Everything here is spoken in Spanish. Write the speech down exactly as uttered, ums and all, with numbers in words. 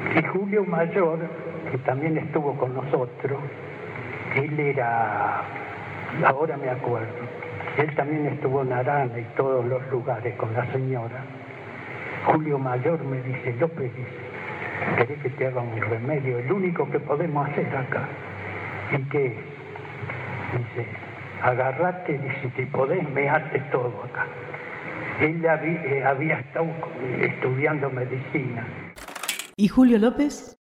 Y Julio Mayor, que también estuvo con nosotros, él era, ahora me acuerdo, él también estuvo en Arana y todos los lugares con la señora. Julio Mayor me dice, López, dice, ¿querés que te haga un remedio? El único que podemos hacer acá. ¿Y qué es? Dice, agarrate, dice, si podés, meate todo acá. Él había, eh, había estado estudiando medicina. ¿Y Julio López?